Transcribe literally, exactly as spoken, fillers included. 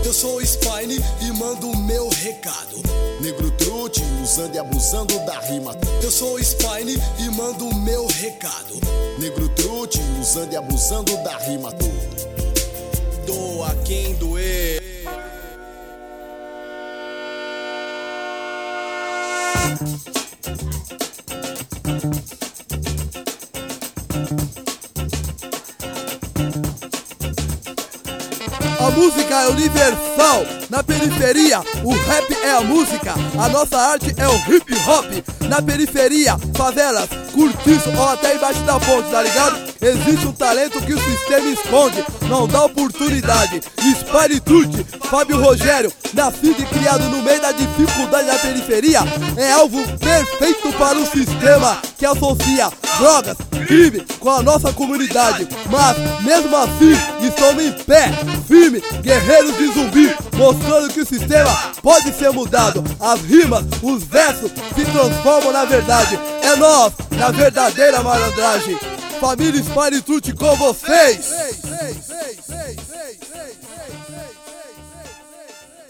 Eu sou o Spine e mando o meu recado. Negro Truth, usando e abusando da rima. Eu sou o Spine e mando o meu recado. Negro Truth, usando e abusando da rima. Doa quem doer. A música é universal, na periferia o rap é a música, a nossa arte é o hip hop. Na periferia, favelas, cortiço ou até embaixo da ponte, tá ligado? Existe um talento que o sistema esconde, não dá oportunidade. Spine Truth, Fábio Rogério, nascido e criado no meio da dificuldade da periferia, é alvo perfeito para o sistema que associa drogas, crime com a nossa comunidade. Mas mesmo assim, estamos em pé, firme, guerreiros de zumbi, mostrando que o sistema pode ser mudado. As rimas, os versos se transformam na verdade. É nós, na verdadeira malandragem. Família Spine Truth com vocês.